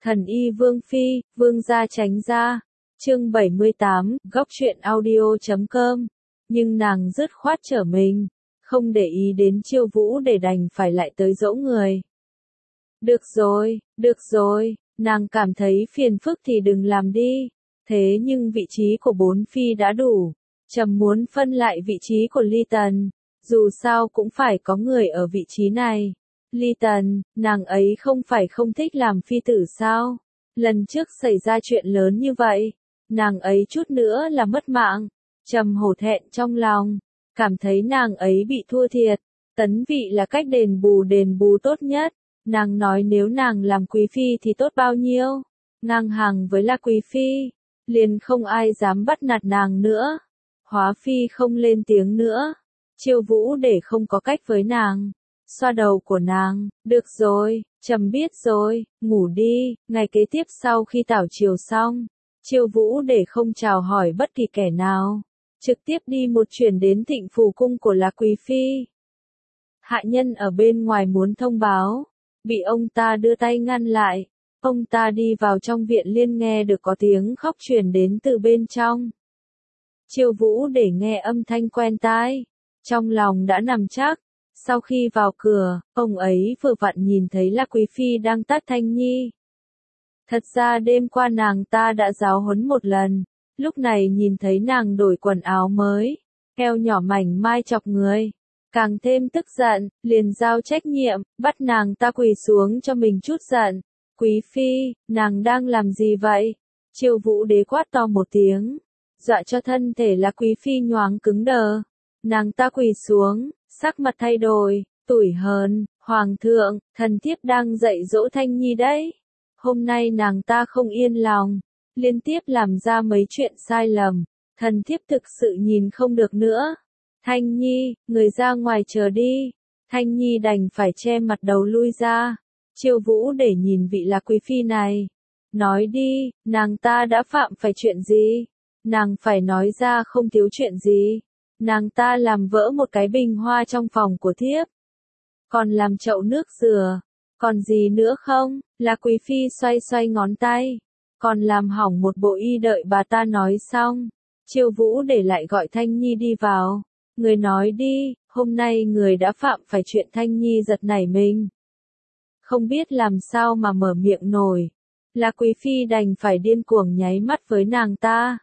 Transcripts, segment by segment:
Thần y Vương Phi, Vương gia tránh ra. Chương 78, góc truyện audio.com. Nhưng nàng dứt khoát trở mình, không để ý đến Chiêu Vũ để đành phải lại tới dỗ người. Được rồi, nàng cảm thấy phiền phức thì đừng làm đi. Thế nhưng vị trí của bốn phi đã đủ. Trầm muốn phân lại vị trí của Ly Tần, dù sao cũng phải có người ở vị trí này. Ly Tần, nàng ấy không phải không thích làm phi tử sao? Lần trước xảy ra chuyện lớn như vậy, nàng ấy chút nữa là mất mạng. Trầm hổ thẹn trong lòng, cảm thấy nàng ấy bị thua thiệt. Tấn vị là cách đền bù tốt nhất. Nàng nói nếu nàng làm quý phi thì tốt bao nhiêu. Ngang hàng với là quý phi, liền không ai dám bắt nạt nàng nữa. Hóa phi không lên tiếng nữa. Chiêu Vũ để không có cách với nàng. Xoa đầu của nàng, được rồi, Trầm biết rồi, ngủ đi. Ngày kế tiếp sau khi tảo chiều xong, Chiêu Vũ để không chào hỏi bất kỳ kẻ nào, trực tiếp đi một chuyển đến Thịnh Phủ cung của là quý phi. Hạ nhân ở bên ngoài muốn thông báo, bị ông ta đưa tay ngăn lại. Ông ta đi vào trong viện liền nghe được có tiếng khóc truyền đến từ bên trong. Chiêu Vũ để nghe âm thanh quen tai, trong lòng đã nằm chắc. Sau khi vào cửa, ông ấy vừa vặn nhìn thấy là quý phi đang tát Thanh Nhi. Thật ra đêm qua nàng ta đã giáo huấn một lần, lúc này nhìn thấy nàng đổi quần áo mới, eo nhỏ mảnh mai chọc người, càng thêm tức giận, liền giao trách nhiệm, bắt nàng ta quỳ xuống cho mình chút giận. Quý phi, nàng đang làm gì vậy? Chiêu Vũ đế quát to một tiếng, dọa cho thân thể là quý phi nhoáng cứng đờ. Nàng ta quỳ xuống, sắc mặt thay đổi, tủi hờn, hoàng thượng, thần thiếp đang dạy dỗ Thanh Nhi đấy. Hôm nay nàng ta không yên lòng, liên tiếp làm ra mấy chuyện sai lầm, thần thiếp thực sự nhìn không được nữa. Thanh Nhi, người ra ngoài chờ đi. Thanh Nhi đành phải che mặt đầu lui ra. Chiêu Vũ để nhìn vị là quý phi này. Nói đi, nàng ta đã phạm phải chuyện gì? Nàng phải nói ra không thiếu chuyện gì. Nàng ta làm vỡ một cái bình hoa trong phòng của thiếp. Còn làm chậu nước rửa. Còn gì nữa không? Là quý phi xoay xoay ngón tay. Còn làm hỏng một bộ y đợi bà ta nói xong. Chiêu Vũ để lại gọi Thanh Nhi đi vào. Người nói đi, hôm nay người đã phạm phải chuyện Thanh Nhi giật nảy mình. Không biết làm sao mà mở miệng nổi. Là quý phi đành phải điên cuồng nháy mắt với nàng ta.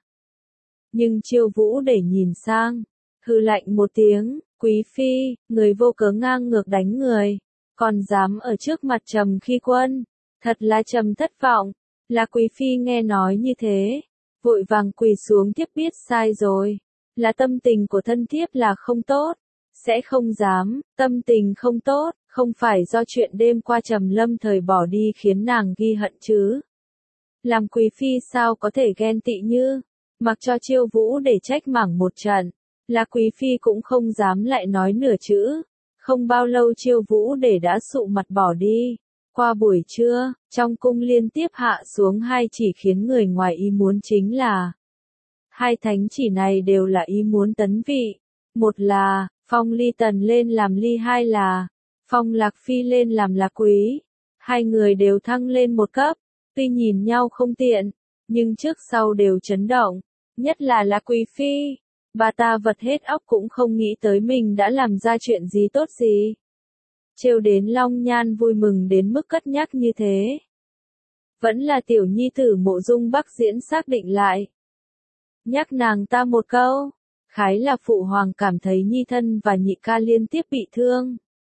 Nhưng Chiêu Vũ để nhìn sang, hừ lạnh một tiếng, quý phi, người vô cớ ngang ngược đánh người, còn dám ở trước mặt Trầm khi quân, thật là Trầm thất vọng. Là quý phi nghe nói như thế, vội vàng quỳ xuống thiếp biết sai rồi, là tâm tình của thân thiếp là không tốt, sẽ không dám, tâm tình không tốt, không phải do chuyện đêm qua Trầm lâm thời bỏ đi khiến nàng ghi hận chứ. Làm quý phi sao có thể ghen tị như, mặc cho Chiêu Vũ để trách mắng một trận. Là quý phi cũng không dám lại nói nửa chữ. Không bao lâu Chiêu Vũ để đã sụ mặt bỏ đi. Qua buổi trưa, trong cung liên tiếp hạ xuống hai chỉ khiến người ngoài ý muốn chính là hai thánh chỉ này đều là ý muốn tấn vị. Một là phong Ly Tần lên làm Ly, hai là phong Lạc Phi lên làm Lạc Quý. Hai người đều thăng lên một cấp, tuy nhìn nhau không tiện, nhưng trước sau đều chấn động, nhất là Lạc Quý Phi. Bà ta vật hết óc cũng không nghĩ tới mình đã làm ra chuyện gì tốt gì. Trêu đến Long Nhan vui mừng đến mức cất nhắc như thế. Vẫn là tiểu nhi tử Mộ Dung Bắc Diễn xác định lại. Nhắc nàng ta một câu, khái là phụ hoàng cảm thấy nhi thân và nhị ca liên tiếp bị thương.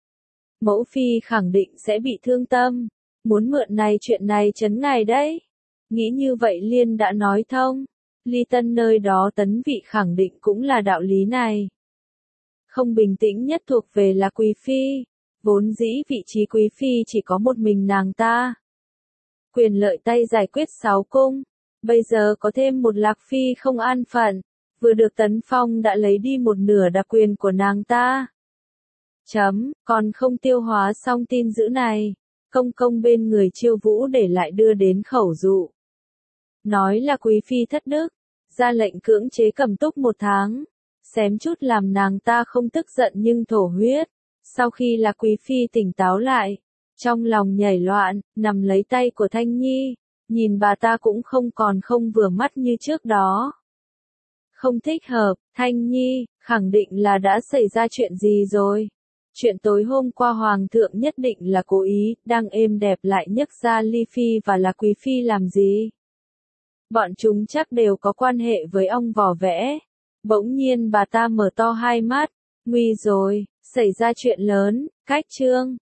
Mẫu phi khẳng định sẽ bị thương tâm, muốn mượn chuyện này trấn ngài đấy. Nghĩ như vậy Liên đã nói thông. Ly Tân nơi đó tấn vị khẳng định cũng là đạo lý này. Không bình tĩnh nhất thuộc về là quý phi, vốn dĩ vị trí quý phi chỉ có một mình nàng ta. Quyền lợi tay giải quyết 6 cung, bây giờ có thêm một Lạc Phi không an phận, vừa được tấn phong đã lấy đi một nửa đặc quyền của nàng ta. Còn không tiêu hóa xong tin dữ này, công công bên người Chiêu Vũ để lại đưa đến khẩu dụ. Nói là quý phi thất đức, ra lệnh cưỡng chế Cẩm Túc 1 tháng, xém chút làm nàng ta không tức giận nhưng thổ huyết. Sau khi là quý phi tỉnh táo lại, Trong lòng nhảy loạn, nắm lấy tay của Thanh Nhi, nhìn bà ta cũng không vừa mắt như trước đó. Không thích hợp, Thanh Nhi, khẳng định là đã xảy ra chuyện gì rồi. Chuyện tối hôm qua Hoàng thượng nhất định là cố ý, đang êm đẹp lại nhấc ra Ly Phi và là Quý Phi làm gì. Bọn chúng chắc đều có quan hệ với ông vỏ vẽ. Bỗng nhiên bà ta mở to hai mắt, nguy rồi, xảy ra chuyện lớn, cách chương.